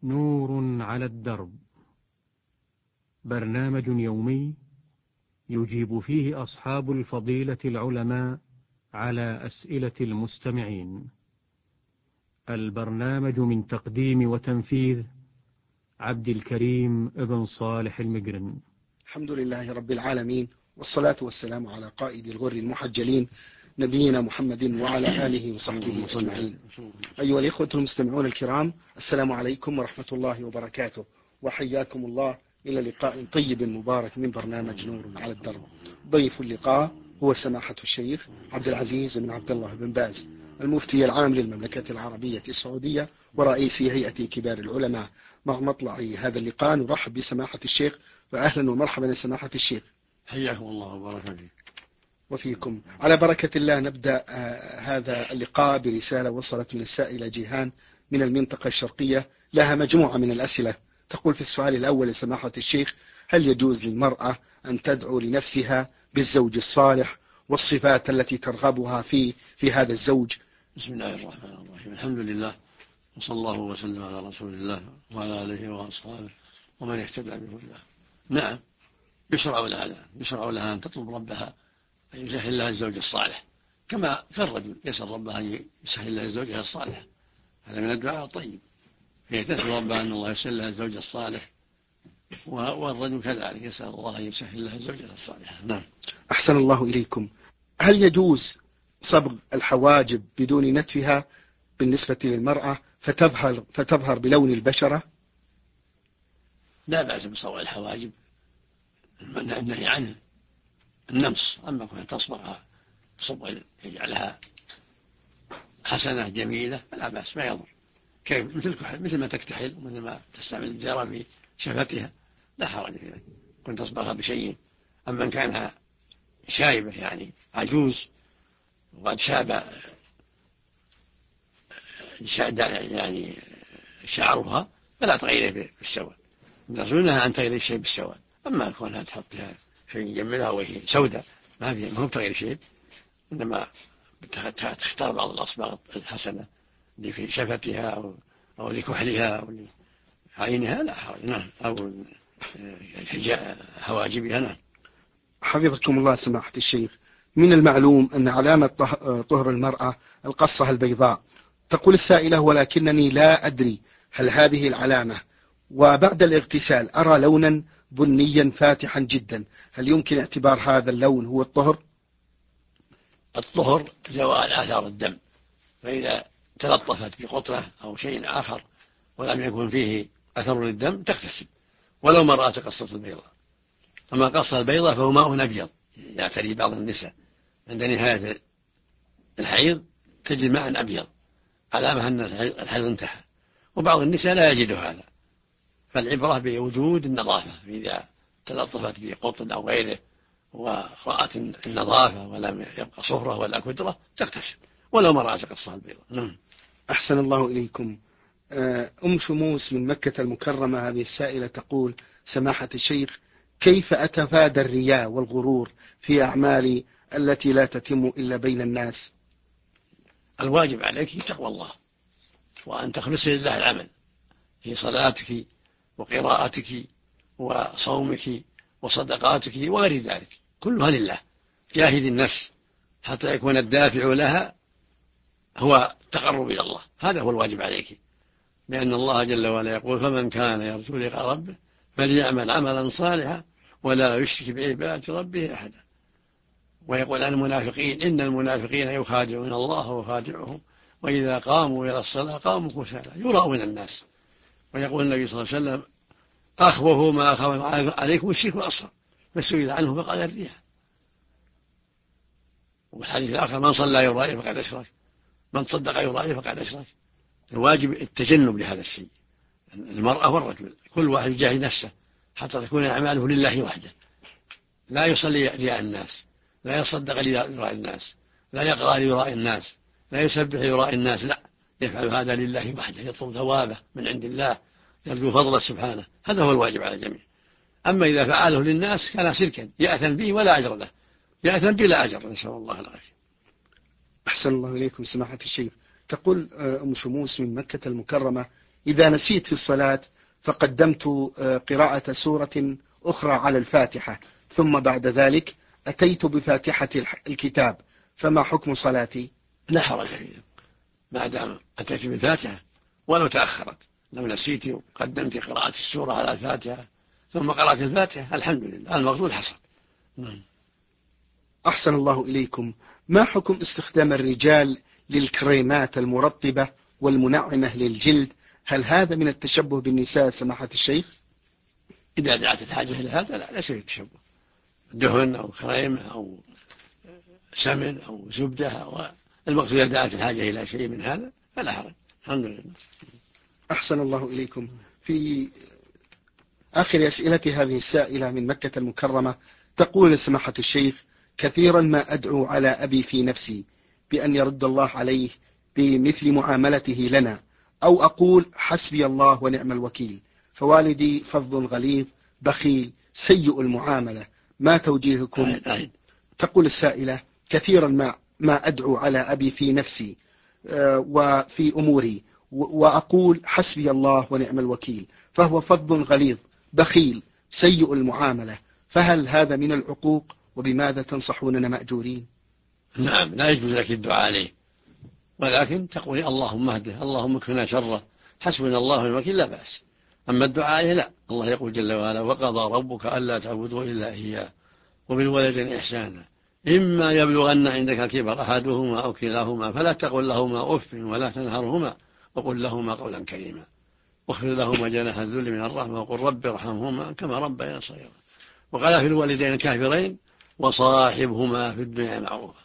نور على الدرب، برنامج يومي يجيب فيه أصحاب الفضيلة العلماء على أسئلة المستمعين. البرنامج من تقديم وتنفيذ عبد الكريم ابن صالح المقرن. الحمد لله رب العالمين، والصلاة والسلام على قائد الغر المحجلين نبينا محمد وعلى آله وصحبه أجمعين. أيها الإخوة المستمعون الكرام، السلام عليكم ورحمة الله وبركاته، وحياكم الله إلى لقاء طيب مبارك من برنامج نور على الدرب. ضيف اللقاء هو سماحة الشيخ عبد العزيز بن عبد الله بن باز، المفتي العام للمملكة العربية السعودية ورئيس هيئة كبار العلماء. مع مطلع هذا اللقاء نرحب بسماحة الشيخ، وأهلا ومرحبا يا سماحة الشيخ. حياكم الله وبارك فيك. وفيكم. على بركة الله نبدأ هذا اللقاء برسالة وصلت من السائلة جيهان من المنطقة الشرقية، لها مجموعة من الأسئلة. تقول في السؤال الأول يا سماحة الشيخ: هل يجوز للمرأة أن تدعو لنفسها بالزوج الصالح والصفات التي ترغبها في هذا الزوج؟ بسم الله الرحمن الرحيم، الحمد لله، وصلى الله وسلم على رسول الله وعلى آله وأصحابه ومن اهتدى بهداه. نعم، يشرع لها أن تطلب ربها أن يسهل لها الزوج الصالح، كما كالرجل يسأل ربها أن يسهل لها زوجها الصالح. هذا من الدعاء الطيب، هي تسأل ربها أن الله يسهل لها الزوج الصالح، والرجل كذلك يسأل الله أن يسهل لها زوجها الصالحة. نعم. أحسن الله إليكم. هل يجوز صبغ الحواجب بدون نتفها بالنسبة للمرأة فتظهر بلون البشرة؟ لا بأس بصبغ الحواجب، النهي عنه النمص، أما كونها تصبغها صبغ يجعلها حسنة جميلة فلا بأس، ما يضر. كيف؟ مثل ما تكتحل ومثل ما تستعمل الجارة في شفتها، لا حرج فيه، كنت تصبغها بشيء. أما إن كانها شايبة يعني عجوز وقد شاب يعني شعرها، فلا تغيره بالسواد، نرجونها أن تغير الشيء بالسواد. أما كونها تحطها شيء يجملها وهي سوداء ما هو تغير شيء، إنما تختار بعض الأصباغ الحسنة اللي في شفتها أو لكحلها أو لعينها، لا حرج. نعم، أو حواجبها. نعم. حفظكم الله سماحة الشيخ. من المعلوم أن علامة طهر المرأة القصة البيضاء. تقول السائلة: ولكنني لا أدري هل هذه العلامة وبعد الاغتسال أرى لونا بنيا فاتحا جدا، هل يمكن اعتبار هذا اللون هو الطهر؟ الطهر زوال آثار الدم، فإذا تلطفت بقطرة أو شيء آخر ولم يكن فيه أثر للدم تغتسل ولو ما رأت قصة البيضاء. أما قصة البيضاء فهو ماء أبيض يعتري بعض النساء عند نهاية الحيض، تجد ماء أبيض علامة أن الحيض انتهى، وبعض النساء لا يجد هذا، فالعبرة بوجود النظافة. إذا تلطفت بقطن أو غيره ورأت النظافة ولم يبقى صفرة ولا كدرة تغتسل ولو ما رأت قصة البيضاء. نعم. أحسن الله إليكم. أم شموس من مكة المكرمة، هذه السائلة تقول: سماحة الشيخ، كيف أتفادى الرياء والغرور في أعمالي التي لا تتم إلا بين الناس؟ الواجب عليك تقوى الله، وأن تخلصي لله العمل في صلاتك وقراءتك وصومك وصدقاتك وغير ذلك، كلها لله. جاهد النفس حتى يكون الدافع لها هو التقرب إلى الله، هذا هو الواجب عليك، لأن الله جل وعلا يقول: فمن كان يرجو لقاء ربه فليعمل عملا صالحا ولا يشرك بعبادة ربه أحدا. ويقول عن المنافقين: إن المنافقين يخادعون الله وخادعهم وإذا قاموا إلى الصلاة قاموا كسالى يراؤون الناس. ويقول النبي صلى الله عليه وسلم: أخوف ما أخاف عليكم الشرك الأصغر، فسئل عنه فقال الرياء. والحديث الآخر: من صلى يرائي فقد أشرك، من صدق يرائي فقد أشرك. الواجب التجنب لهذا الشيء، المرأة والرجل كل واحد يجاهد نفسه حتى تكون أعماله لله وحده، لا يصلي رياء الناس، لا يصدق ليراء الناس، لا يقرأ ليراء الناس، لا يسبح ليراء الناس، لا، يفعل هذا لله وحده، يطلب ثوابه من عند الله، يرجو فضله سبحانه. هذا هو الواجب على الجميع. أما إذا فعله للناس كان شركا يأثم به ولا أجر له، يأثم بلا أجر، نسأل الله العافية. أحسن الله إليكم سماحة الشيخ. تقول أم شموس من مكة المكرمة: إذا نسيت في الصلاة فقدمت قراءة سورة أخرى على الفاتحة، ثم بعد ذلك أتيت بفاتحة الكتاب، فما حكم صلاتي؟ لا حرج فيه ما دام أتيت بالفاتحة ولو تأخرت. لو نسيت وقدمت قراءة السورة على الفاتحة ثم قرأت الفاتحة الحمد لله، المقصود حصل. أحسن الله إليكم. ما حكم استخدام الرجال للكريمات المرطبة والمنعمة للجلد؟ هل هذا من التشبه بالنساء سماحة الشيخ؟ إذا دعت الحاجة إلى هذا لا، ليس التشبه. دهن أو كريمة أو سمن أو زبدة، المقصود إذا دعت الحاجة إلى شيء من هذا فلا حرج، الحمد لله. أحسن الله إليكم. في آخر أسئلة هذه السائلة من مكة المكرمة تقول سماحة الشيخ: كثيرا ما أدعو على أبي في نفسي بأن يرد الله عليه بمثل معاملته لنا، أو أقول حسبي الله ونعم الوكيل، فوالدي فظ غليظ بخيل سيء المعاملة، ما توجيهكم؟ تقول السائلة: كثيرا ما أدعو على أبي في نفسي وفي أموري وأقول حسبي الله ونعم الوكيل، فهو فظ غليظ بخيل سيء المعاملة، فهل هذا من العقوق؟ وبماذا تنصحوننا مأجورين؟ نعم، لا يجوز لك الدعاء عليه، ولكن تقول اللهم اهده، اللهم اكفنا شره، حسبنا الله ونعم الوكيل، لا بأس. أما الدعاء عليه لا، الله يقول جل وعلا: وقضى ربك ألا تعبدوا إلا إياه وبالوالدين إحسانا إما يبلغن عندك الكبر أحدهما أو كلاهما فلا تقل لهما أف ولا تنهرهما وقل لهما قولا كريما واخفض لهما جناح الذل من الرحمة وقل رب ارحمهما كما ربياني صغيرا. وقال في الوالدين الكافرين: وصاحبهما في الدنيا معروفا.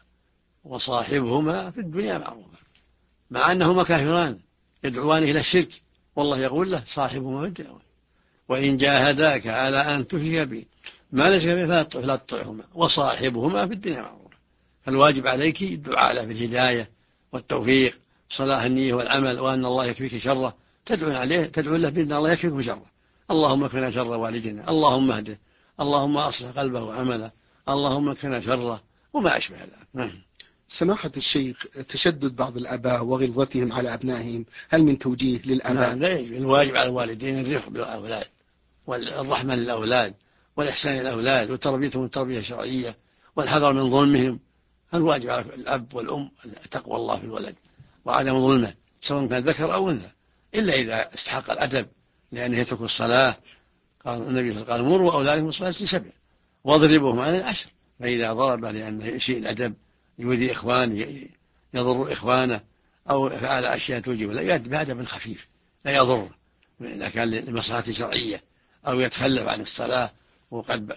وصاحبهما في الدنيا معروفا، مع أنهما كافران يدعوان إلى الشرك، والله يقول له: صاحبهما في الدنيا، وإن جاهداك على أن تشرك بي ما ليس به فلا تطعهما وصاحبهما في الدنيا معروفا. فالواجب عليك الدعاء له بالهداية والتوفيق، صلاح النية والعمل، وأن الله يكفيك شره، تدعو له بأن الله يكفيك شره. اللهم اكفنا شر والدنا، اللهم اهده، اللهم أصلح قلبه وعمله، اللهم اكفنا شره، وما أشبه ذلك. سماحة الشيخ، تشدد بعض الآباء وغلظتهم على أبنائهم هل من توجيه للآباء؟ لا يجب. الواجب على الوالدين الرفق بالأولاد والرحمة للأولاد والإحسان للأولاد وتربيتهم التربية الشرعية والحذر من ظلمهم. الواجب على الأب والأم تقوى الله في الولد وعدم ظلمه سواء كان ذكر أو أنثى، إلا إذا استحق الأدب لأنه يترك الصلاة. قال النبي صلى الله عليه وسلم: مروا أولادكم الصلاة ل7 واضربوهم على 10. فإذا ضرب لأنه يسيء الأدب، يؤذي إخوانه، يضر إخوانه، أو فعل أشياء توجب لا يأدب بأدب خفيف لا يضر، إذا كان لمصلحة شرعية، أو يتخلف عن الصلاة وقد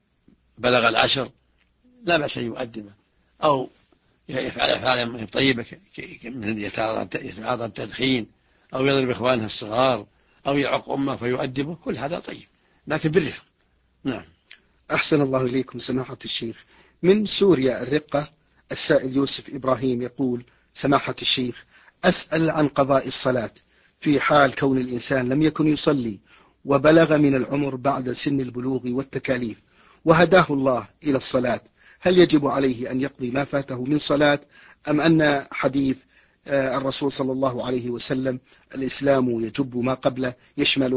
بلغ 10 لا بأس أن يؤدبه، أو يفعل أفعالا طيبة من يتعاطى التدخين، أو يضرب إخوانه الصغار، أو يعق أمه فيؤدبه، كل هذا طيب لكن بالرفق. نعم. أحسن الله إليكم سماحة الشيخ. من سوريا الرقة السائل يوسف إبراهيم يقول: سماحة الشيخ، أسأل عن قضاء الصلاة في حال كون الإنسان لم يكن يصلي وبلغ من العمر بعد سن البلوغ والتكاليف وهداه الله إلى الصلاة، هل يجب عليه أن يقضي ما فاته من صلاة، أم أن حديث الرسول صلى الله عليه وسلم الإسلام يجب ما قبله يشمله؟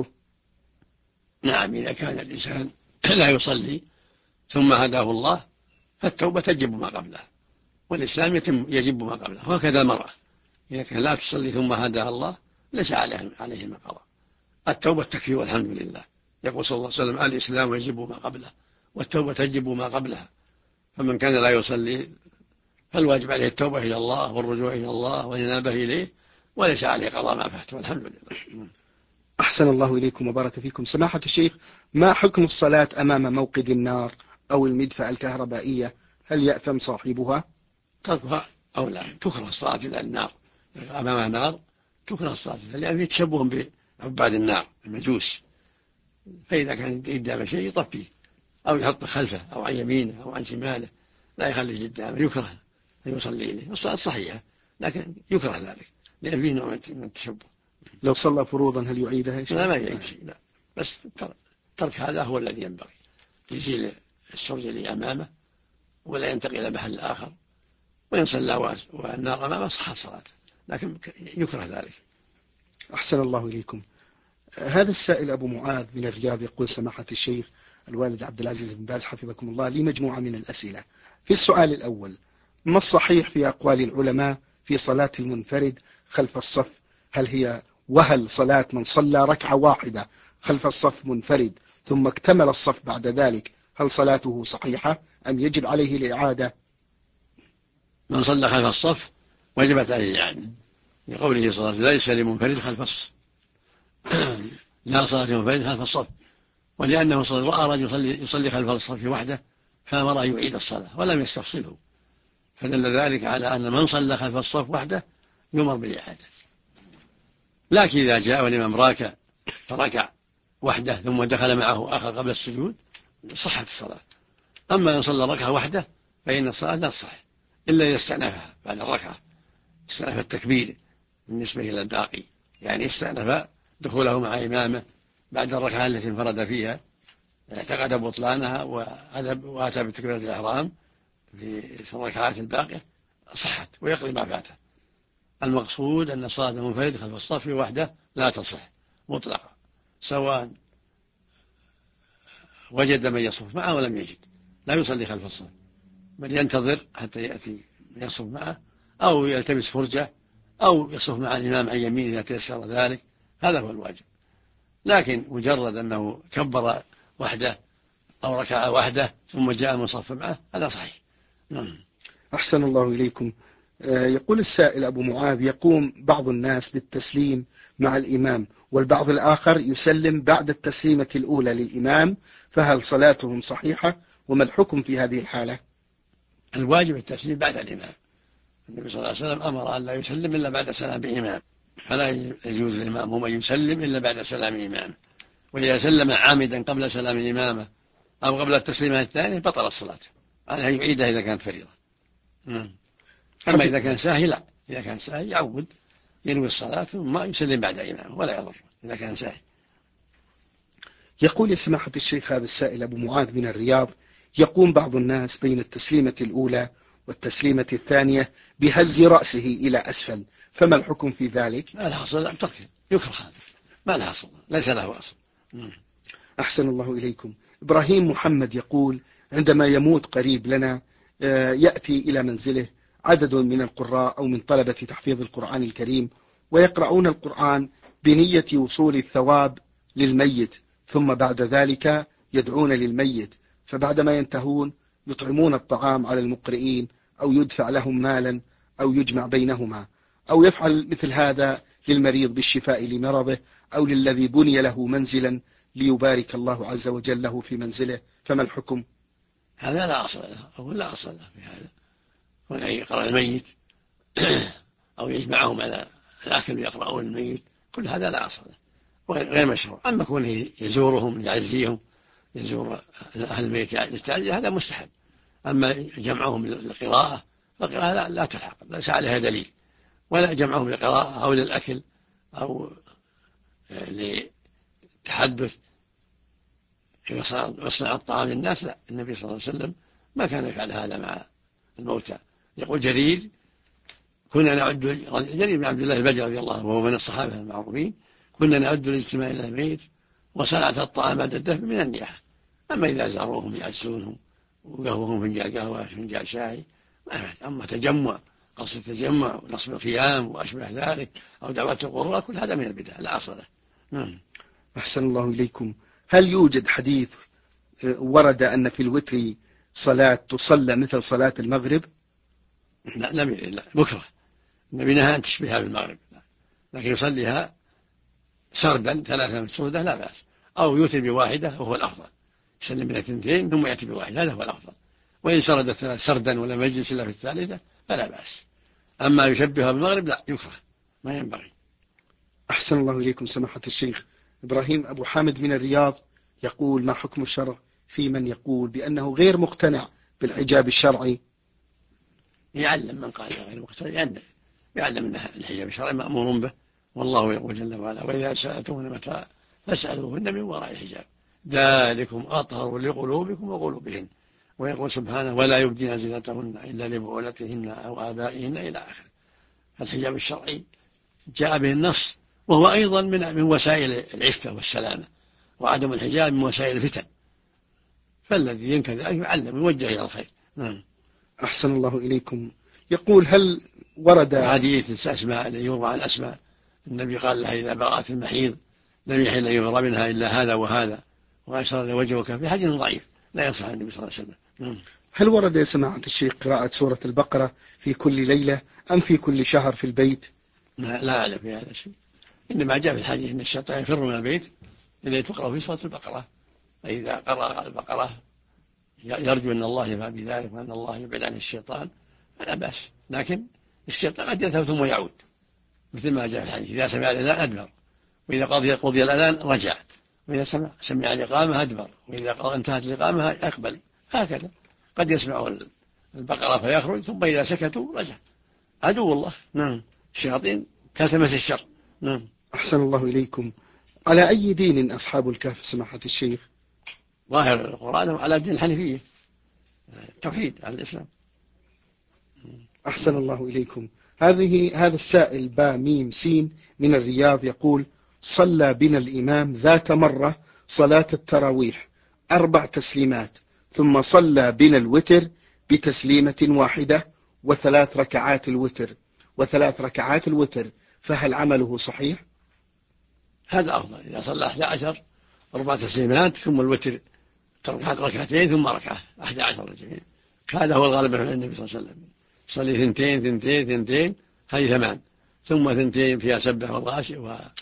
نعم، إذا كان الإنسان لا يصلي ثم هداه الله فالتوبة تجب ما قبله، والإسلام يجب ما قبله، وهكذا المرأة إذا كان لا تصلي ثم هداها الله ليس عليه ما قضى. التوبة تكفي والحمد لله. يقول صلى الله عليه وسلم: الإسلام يجب ما قبله والتوبة تجب ما قبلها. فمن كان لا يصلي فالواجب عليه التوبة إلى الله والرجوع إلى الله والإنابة إليه، وليس عليه قضاء ما فاته والحمد لله. أحسن الله إليكم وبارك فيكم. سماحة الشيخ، ما حكم الصلاة أمام موقد النار أو المدفأة الكهربائية؟ هل يأثم صاحبها؟ تركها أو لا، تكره الصلاة إلى النار، أمام النار تكره الصلاة لأن في تشبه بعباد النار المجوس، فإذا كان قدام شيء يطفيه أو يحط خلفه أو عن يمينه أو عن شماله، لا يخلي قدامه، يكره أن يصلي إليه. الصلاة صحيحة لكن يكره ذلك لأن فيه نوع من التشبه. لو صلى فروضا هل يعيدها؟ لا، ما يعيد شيء، لا، بس ترك هذا هو الذي ينبغي، يزيل السرج اللي أمامه ولا ينتقل إلى محل آخر، وإن صلى والنار أمامه صحت صلاته، لكن يكره ذلك. أحسن الله إليكم. هذا السائل أبو معاذ من الرياض يقول: سماحة الشيخ الوالد عبد العزيز بن باز حفظكم الله، لي مجموعة من الأسئلة. في السؤال الأول: ما الصحيح في أقوال العلماء في صلاة المنفرد خلف الصف؟ وهل صلاة من صلى ركعة واحدة خلف الصف منفرد ثم اكتمل الصف بعد ذلك، هل صلاته صحيحة أم يجب عليه الإعادة؟ من صلى خلف الصف وجبت عليه الإعادة، لقوله صلى الله عليه وسلم: ليس لمنفرد خلف الصف لا صلاة لمنفرد خلف الصف. ولأنه رأى رجل يصلي خلف الصف وحده فأمر أن يعيد الصلاة ولم يستفصله، فدل ذلك على أن من صلى خلف الصف وحده يؤمر بالإعادة. لكن إذا جاء والإمام راكع فركع وحده ثم دخل معه آخر قبل السجود صحت الصلاة. أما إن صلى ركعة وحده فإن الصلاة لا تصح إلا إذا استأنفها بعد الركعة، استأنف التكبير بالنسبة إلى الباقي، يعني استأنف دخوله مع إمامه بعد الركعة التي انفرد فيها، اعتقد بطلانها وأتى بتكبيرة الإحرام في الركعات الباقية صحت ويقضي ما فاته. المقصود أن صلاة المنفرد خلف الصف وحده لا تصح مطلقا، سواء وجد من يصف معه ولم يجد، لا يصلي خلف الصف بل ينتظر حتى يأتي من يصف معه، أو يلتمس فرجة، أو يصف مع الإمام عن يمينه إذا تيسر ذلك، هذا هو الواجب. لكن مجرد أنه كبر وحده أو ركع وحده ثم جاء من صف معه هذا صحيح. أحسن الله إليكم. يقول السائل أبو معاذ: يقوم بعض الناس بالتسليم مع الإمام والبعض الآخر يسلم بعد التسليمة الأولى للإمام، فهل صلاتهم صحيحة وما الحكم في هذه الحالة؟ الواجب التسليم بعد الإمام. النبي صلى الله عليه وسلم أمر أن لا يسلم إلا بعد سلام الإمام، فلا يجوز للإمام أن يسلم إلا بعد سلام الإمام، وإذا سلم عامدا قبل سلام الإمامة أو قبل التسليمة الثانية بطل الصلاة، عليه يعيدها إذا كانت فريضة. أما إذا كان ساهي لا، إذا كان ساهي يعود ينوي الصلاة ثم يسلم بعد إمامه ولا يضر إذا كان ساهي. يقول سماحة الشيخ هذا السائل أبو معاذ من الرياض: يقوم بعض الناس بين التسليمة الأولى والتسليمة الثانية بهز رأسه إلى أسفل، فما الحكم في ذلك؟ ما له أصل، يكره هذا، ما له أصل، ليس له أصل. أحسن الله إليكم. إبراهيم محمد يقول: عندما يموت قريب لنا يأتي إلى منزله عدد من القراء أو من طلبة تحفيظ القرآن الكريم ويقرؤون القرآن بنية وصول الثواب للميت، ثم بعد ذلك يدعون للميت، فبعدما ينتهون يطعمون الطعام على المقرئين أو يدفع لهم مالا أو يجمع بينهما، أو يفعل مثل هذا للمريض بالشفاء لمرضه أو للذي بني له منزلا ليبارك الله عز وجل له في منزله، فما الحكم؟ هذا لا أصل له، أو لا أصل له في هذا، ولا يقرأ الميت أو يجمعهم على الأكل يقرؤون الميت، كل هذا لا أصل له غير مشروع. أما كونه يزورهم يعزيهم، يزور أهل البيت للتعزية هذا مستحب. أما جمعهم للقراءة فالقراءة لا تلحق، ليس عليها دليل، ولا جمعهم للقراءة أو للأكل أو لتحدث يصنع الطعام للناس، لا. النبي صلى الله عليه وسلم ما كان يفعل هذا مع الموتى. يقول جرير: كنا نعد، جرير بن عبد الله البجلي رضي الله عنه وهو من الصحابة المعروفين، كنا نعد الاجتماع إلى البيت وصنعة الطعام بعد الدفن من النياحة. أما إذا زاروهم يعزونهم وقهوهم فنجان قهوة فنجان شاي، أما تجمع، قصد التجمع ونصب الخيام وأشبه ذلك أو دعوة القروء، كل هذا من البدع لا أصل له. أحسن الله إليكم. هل يوجد حديث ورد أن في الوتر صلاة تصلى مثل صلاة المغرب؟ لا، لم يرد، لا، بكرة. النبي نهى أن تشبهها بالمغرب، لكن يصليها سردا 3 مسرودة لا بأس، أو يوتر بواحدة وهو الأفضل، يسلم من 2 ثم يأتي بواحدة، هذا هو الأفضل. وإن سرد 3 سردا ولم يجلس إلا في الثالثة فلا بأس. أما يشبهها بالمغرب لا، يكره، ما ينبغي. أحسن الله إليكم سماحة الشيخ. إبراهيم أبو حامد من الرياض يقول: ما حكم الشرع في من يقول بأنه غير مقتنع بالحجاب الشرعي؟ يعلم من قال غير مقتنع، يعلم أن الحجاب الشرعي مأمور به، والله يقول جل وعلا: وإذا سألتموهن متاعا فاسألوهن من وراء الحجاب ذلكم أطهر لقلوبكم وقلوبهن. ويقول سبحانه: ولا يبدين زينتهن إلا لبعولتهن أو آبائهن إلى آخره. فالحجاب الشرعي جاء به النص وهو أيضا من وسائل العفة والسلامة، وعدم الحجاب من وسائل الفتن، فالذي ينكر ذلك يعلم يوجه إلى الخير. نعم. أحسن الله إليكم. يقول هل ورد حديث أسماء اللي يروى عن أسماء النبي قال لها إذا برأت المحيض لم يحل أن يفر منها إلا هذا وهذا، وأشار وجهك في حديث ضعيف لا يصح عن النبي صلى الله عليه وسلم. هل ورد يا سماحة الشيخ قراءة سورة البقرة في كل ليلة أم في كل شهر في البيت؟ لا أعلم في هذا الشيء، إنما جاء في الحديث أن الشيطان يفر من البيت إذا تقرأ في سورة البقرة، فإذا قرأ البقرة يرجو أن الله يفعل بذلك وأن الله يبعد عن الشيطان فلا بأس، لكن الشيطان قد يذهب ثم يعود مثل ما جاء في الحديث إذا سمع الأذان أدبر، وإذا قضي الأذان رجع، وإذا سمع الإقامة أدبر، وإذا انتهت الإقامة أقبل، هكذا قد يسمع البقرة فيخرج ثم إذا سكتوا رجع. عدو الله. نعم. الشياطين كالتمس الشر. نعم. أحسن الله إليكم. على أي دين أصحاب الكهف سماحة الشيخ؟ ظاهر القرآن على دين الحنيفية، التوحيد على الإسلام. أحسن الله إليكم. هذا السائل با ميم سين من الرياض يقول صلى بنا الإمام ذات مرة صلاة التراويح 4 تسليمات، ثم صلى بنا الوتر بتسليمة واحدة و3 ركعات الوتر، فهل عمله صحيح؟ هذا أفضل، إذا صلى 11 4 تسليمات ثم الوتر ركعتين ثم ركعة 11 ركعة، هذا هو الغالب عند النبي صلى الله عليه وسلم. صلي 2 هذه 8، ثم 2 فيها سبح والغاشي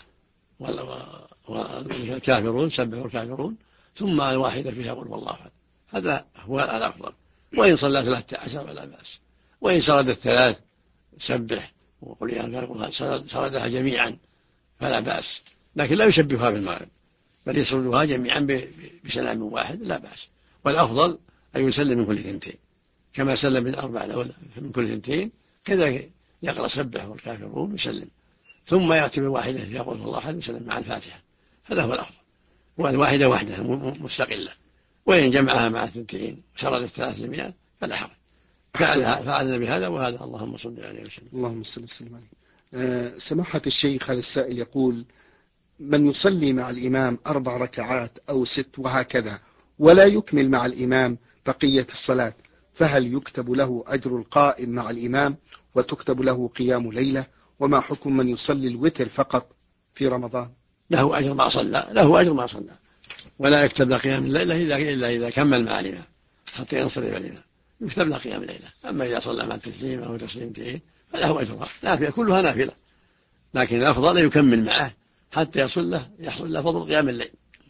والكافرون سبح والكافرون، ثم واحدة فيها قل والله أحد، هذا هو الأفضل. وإن صلى 13 فلا بأس، وإن سرد 3 سبح وقل يا كافرون سردها جميعا فلا بأس، لكن لا يشبهها بالمغرب بل يسردها جميعا بسلام واحد لا بأس، والأفضل أن يسلم من كل 2 كما سلم من 4 الأولى من كل 2 كذا يقرأ سبح والكافرون يسلم، ثم يأتي بالواحدة يقول الله أحد يسلم مع الفاتحة، هذا هو الأفضل. والواحدة وحدها مستقلة، وإن جمعها مع 2 وسرد 300 فلا حرج. فعلنا بهذا وهذا. اللهم صل عليه وسلم. اللهم صل وسلم عليه. سماحة الشيخ هذا السائل يقول من يصلي مع الإمام 4 ركعات أو 6 وهكذا ولا يكمل مع الإمام بقية الصلاة، فهل يكتب له أجر القائم مع الإمام وتكتب له قيام ليلة؟ وما حكم من يصلي الوتر فقط في رمضان؟ له أجر ما صلى، ولا يكتب له قيام الليلة إلا إذا كمل مع الإمام حتى ينصرف الإمام يكتب له قيام الليلة. أما إذا صلى مع التسليم أو تسليمتين فله أجرها نافلة، كلها نافلة، لكن الأفضل يكمل معه حتى يحصل له فضل قيام الليل.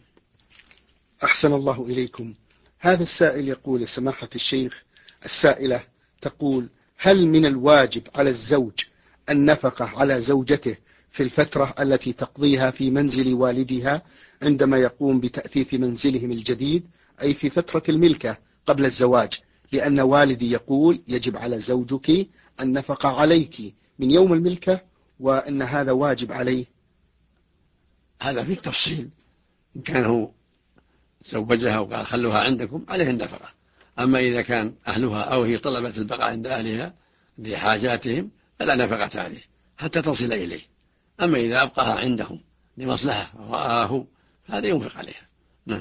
أحسن الله إليكم. هذا السائل يقول سماحة الشيخ، السائلة تقول هل من الواجب على الزوج النفقة على زوجته في الفترة التي تقضيها في منزل والدها عندما يقوم بتأثيث منزلهم الجديد، أي في فترة الملكة قبل الزواج؟ لأن والدي يقول يجب على زوجك النفقة عليك من يوم الملكة، وأن هذا واجب عليه. هذا في التفصيل، إن كان هو زوجها وقال خلوها عندكم عليه النفقة، أما إذا كان أهلها أو هي طلبت البقاء عند أهلها لحاجاتهم فلا نفقة عليه حتى تصل إليه، أما إذا أبقاها عندهم لمصلحة ورآه هذا ينفق عليها. نعم.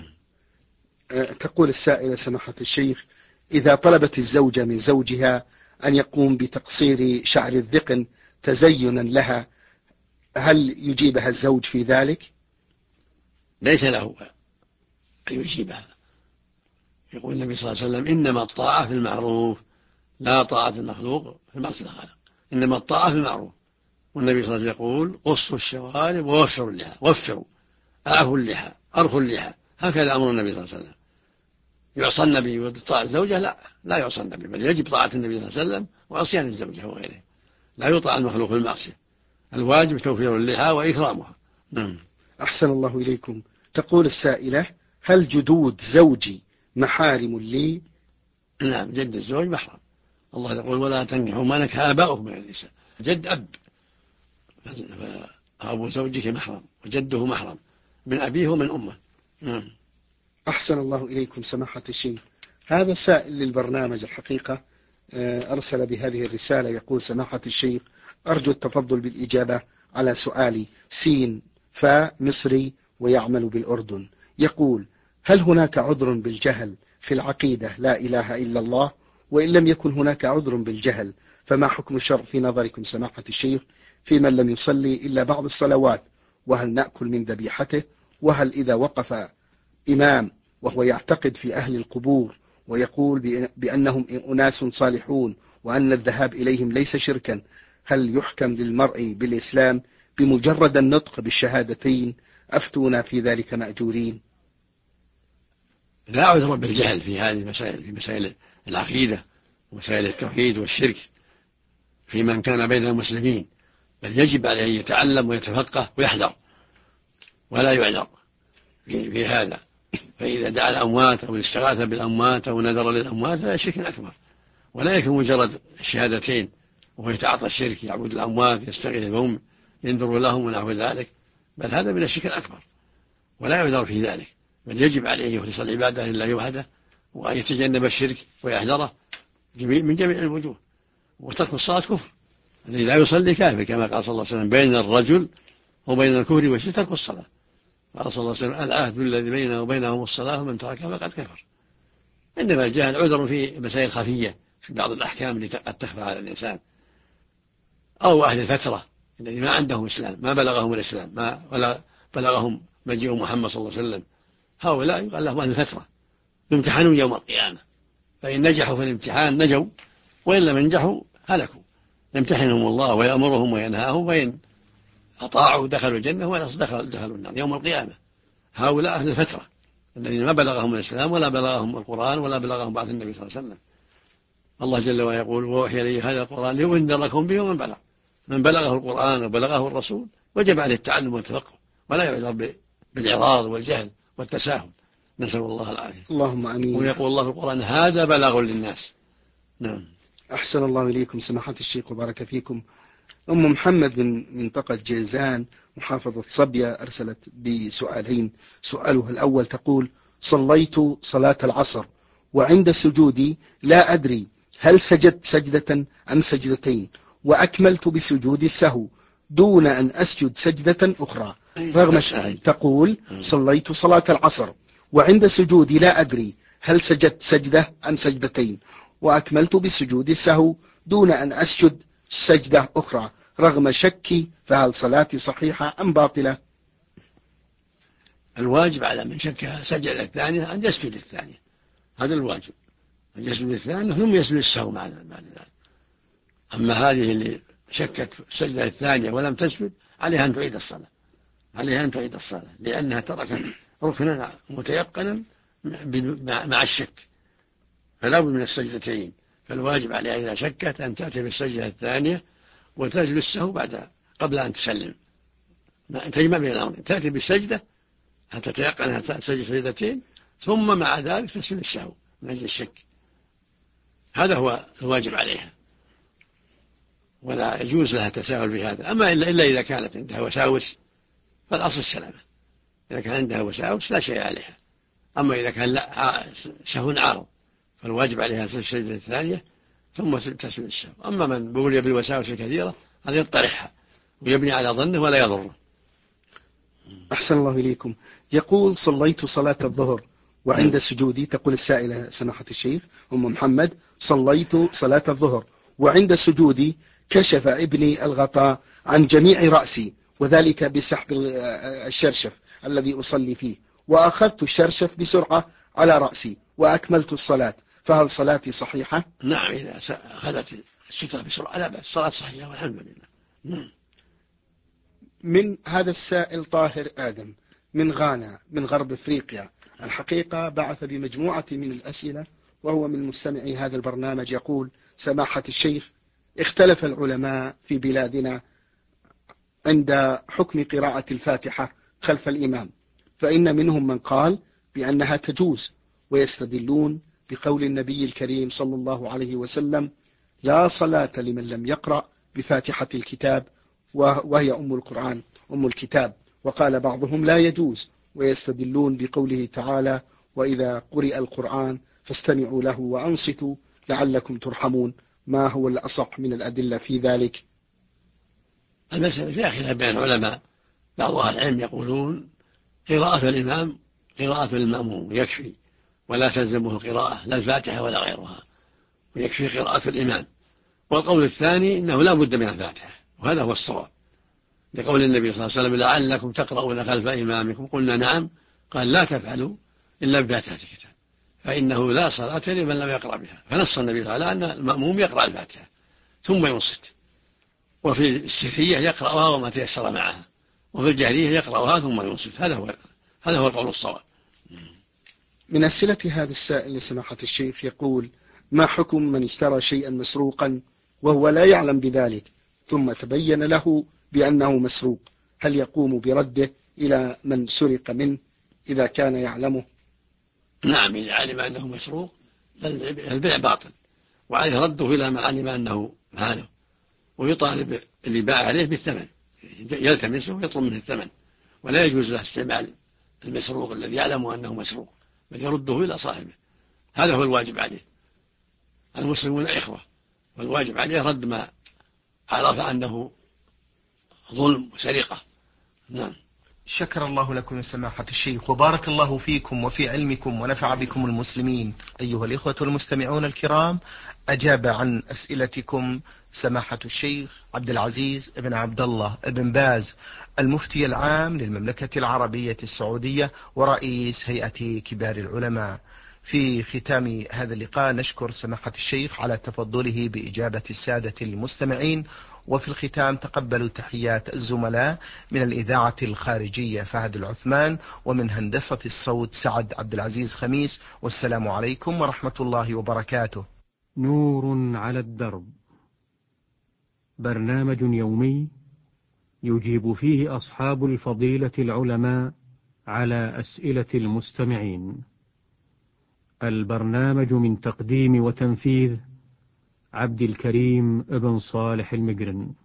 تقول السائلة سماحة الشيخ إذا طلبت الزوجة من زوجها أن يقوم بتقصير شعر الذقن تزينا لها، هل يجيبها الزوج في ذلك؟ ليس له أن يجيبها. يقول النبي صلى الله عليه وسلم إنما الطاعة في المعروف لا طاعة المخلوق في معصية الخالق، إنما الطاعة في المعروف. والنبي صلى الله عليه وسلم يقول قصوا الشوارب ووفروا اللحى، وفروا أعفوا اللحى أرخوا اللحى، هكذا أمر النبي صلى الله عليه وسلم. يعصى النبي وطاعة الزوجة؟ لا يعصى النبي، بل يجب طاعة النبي صلى الله عليه وسلم وعصيان الزوجة وغيره، لا يطاع المخلوق في المعصية، الواجب توفير اللحى وإكرامها. نعم. أحسن الله إليكم. تقول السائلة هل جدود زوجي محارم لي؟ نعم، جد الزوج محرم، الله يقول ولا تنكحوا ما نكح آباؤكم من النساء، جد أب، فأبو زوجك محرم وجده محرم من أبيه ومن أمه. نعم. أحسن الله إليكم سماحة الشيخ. هذا سائل للبرنامج الحقيقة أرسل بهذه الرسالة يقول سماحة الشيخ أرجو التفضل بالإجابة على سؤال سين فمصري ويعمل بالأردن، يقول: هل هناك عذر بالجهل في العقيدة لا إله إلا الله؟ وإن لم يكن هناك عذر بالجهل فما حكم الشرع في نظركم سماحة الشيخ في من لم يصلي إلا بعض الصلوات؟ وهل نأكل من ذبيحته؟ وهل إذا وقف إمام وهو يعتقد في أهل القبور ويقول بأنهم أناس صالحون وأن الذهاب إليهم ليس شركا، هل يحكم للمرء بالإسلام بمجرد النطق بالشهادتين؟ أفتونا في ذلك مأجورين. لا عذر بالجهل في هذه المسائل، في مسائل العقيدة ومسائل التوحيد والشرك في من كان بين المسلمين، بل يجب عليه أن يتعلم ويتفقه ويحذر ولا يعذر في هذا. فإذا دعا الأموات أو استغاث بالأموات أو نذر للأموات فلا شرك أكبر، ولا يكفي مجرد الشهادتين وهو يتعاطى الشرك، يعبد الأموات، يستغيث بهم، ينذر لهم ونحو ذلك، بل هذا من الشرك الأكبر ولا يعذر في ذلك، بل يجب عليه أن يخلص العبادة لله وحده وأن يتجنب الشرك ويحذره من جميع الوجوه. وترك الصلاة كفر، الذي لا يصلي كافر، كما قال صلى الله عليه وسلم: بين الرجل وبين الكفر والشرك ترك الصلاة. قال صلى الله عليه وسلم: العهد الذي بيننا وبينهم الصلاة ومن تركها فقد كفر. إنما الجهل عذر في مسائل خفية، في بعض الأحكام التي قد تخفى على الإنسان، أو أهل الفترة الذين ما عندهم إسلام، ما بلغهم الإسلام، ولا بلغهم مجيء محمد صلى الله عليه وسلم، هؤلاء يقال لهم أهل الفترة، يمتحنون يوم القيامة، فإن نجحوا في الامتحان نجوا، وإن لم ينجحوا هلكوا. يمتحنهم الله ويأمرهم وينهاهم، فإن أطاعوا دخلوا الجنة وإن دخلوا النار يوم القيامة. هؤلاء أهل الفترة الذين ما بلغهم الإسلام ولا بلغهم القرآن ولا بلغهم بعث النبي صلى الله عليه وسلم. الله جل وعلا يقول: ووحي إلي هذا القرآن لينذركم به ومن بلغ. من بلغه القرآن وبلغه الرسول وجب عليه التعلم والتفقه، ولا يعذر بالإعراض والجهل والتساهل، نسأل الله العافية. اللهم آمين. ويقول الله في القرآن: هذا بلاغ للناس. نعم. أحسن الله إليكم سماحة الشيخ وبارك فيكم. أم محمد من منطقة جيزان محافظة صبية أرسلت بسؤالين. سؤالها الأول تقول: صليت صلاة العصر وعند سجودي لا أدري هل سجدت سجدة أم سجدتين، وأكملت بسجود السهو دون أن أسجد سجدة أخرى رغم تقول: صليت صلاة العصر وعند سجودي لا أدري هل سجدت سجدة أم سجدتين، وأكملت بسجود السهو دون أن أسجد سجدة أخرى رغم شكي، فهل صلاتي صحيحة أم باطلة؟ الواجب على من شك سجد الثانية أن يسجد الثانية، هذا الواجب، أن يسجد الثانية ثم يسجد السهو بعد ذلك. أما هذه اللي شكت السجدة الثانية ولم تسجد عليها أن تعيد الصلاة، عليها أن تعيد الصلاة، لأنها تركت ركنا متيقنا مع الشك، فلا بد من السجدتين. فالواجب عليها إذا شكت أن تأتي بالسجدة الثانية وتجلس السهو قبل أن تسلم، تجمع بين الأمرين، تأتي بالسجدة حتى تتيقن أنها تسجد سجدتين، ثم مع ذلك تسجد السهو من أجل الشك. هذا هو الواجب عليها، ولا يجوز لها التساهل في هذا. أما إلا إذا كانت عندها وساوس فالأصل السلامة، إذا كان عندها وساوس لا شيء عليها. أما إذا كان لا سهو عارض فالواجب عليها السجدة الثانية ثم تسجد السهو. أما من بولي بالوساوس الكثيرة هذا يطرحها ويبني على ظنه ولا يضره. أحسن الله إليكم. يقول: صليت صلاة الظهر وعند سجودي، تقول السائلة سماحة الشيخ أم محمد: صليت صلاة الظهر وعند سجودي كشف ابني الغطاء عن جميع رأسي، وذلك بسحب الشرشف الذي أصلي فيه، وأخذت الشرشف بسرعة على رأسي وأكملت الصلاة، فهل صلاتي صحيحة؟ نعم، إذا أخذت السترة بسرعة لا بأس، الصلاة صحيحة والحمد لله. من هذا السائل طاهر آدم من غانا من غرب أفريقيا، الحقيقة بعث بمجموعة من الأسئلة وهو من مستمعي هذا البرنامج. يقول: سماحة الشيخ، اختلف العلماء في بلادنا عند حكم قراءة الفاتحة خلف الإمام، فإن منهم من قال بأنها تجوز، ويستدلون بقول النبي الكريم صلى الله عليه وسلم: لا صلاة لمن لم يقرأ بفاتحة الكتاب، وهي أم القرآن أم الكتاب. وقال بعضهم لا يجوز، ويستدلون بقوله تعالى: وإذا قرئ القرآن فاستمعوا له وأنصتوا لعلكم ترحمون. ما هو الأصح من الأدلة في ذلك؟ المسألة فيها خلاف بين العلماء، بعض أهل العلم يقولون قراءة الإمام قراءة المأموم يكفي، ولا تلزمه القراءة لا الفاتحة ولا غيرها، ويكفي قراءة الإمام. والقول الثاني إنه لا بد من الفاتحة، وهذا هو الصواب، لقول النبي صلى الله عليه وسلم لعلكم تقرؤون خلف إمامكم، قلنا نعم، قال لا تفعلوا إلا بفاتحة الكتاب فإنه لا صلاة لمن لم يقرأ بها. فنص النبي على أن المأموم يقرأ الفاتحة ثم ينصت، وفي السرية يقرأها وما تيسر معها، وفي الجهرية يقرأها ثم ينصت. هذا هو القول الصواب. من أسئلة هذا السائل لسماحة الشيخ يقول: ما حكم من اشترى شيئا مسروقا وهو لا يعلم بذلك ثم تبين له بأنه مسروق، هل يقوم برده إلى من سرق منه إذا كان يعلمه؟ نعم، إذا علم أنه مسروق البيع باطل، وعليه رده إلى من علم أنه ماله، ويطالب اللي باع عليه بالثمن، يلتمسه ويطلب منه الثمن، ولا يجوز له استعمال المسروق الذي يعلم أنه مسروق، بل يرده إلى صاحبه. هذا هو الواجب عليه. المسلمون إخوة، والواجب عليه رد ما عرف أنه ظلم وسرقة. نعم. شكر الله لكم سماحة الشيخ، وبارك الله فيكم وفي علمكم ونفع بكم المسلمين. أيها الإخوة المستمعون الكرام، أجاب عن أسئلتكم سماحة الشيخ عبد العزيز بن عبد الله بن باز، المفتي العام للمملكة العربية السعودية ورئيس هيئة كبار العلماء. في ختام هذا اللقاء نشكر سماحة الشيخ على تفضله بإجابة السادة المستمعين، وفي الختام تقبلوا تحيات الزملاء من الإذاعة الخارجية فهد العثمان، ومن هندسة الصوت سعد عبد العزيز خميس، والسلام عليكم ورحمة الله وبركاته. نور على الدرب، برنامج يومي يجيب فيه أصحاب الفضيلة العلماء على أسئلة المستمعين. البرنامج من تقديم وتنفيذ عبد الكريم ابن صالح المقرن.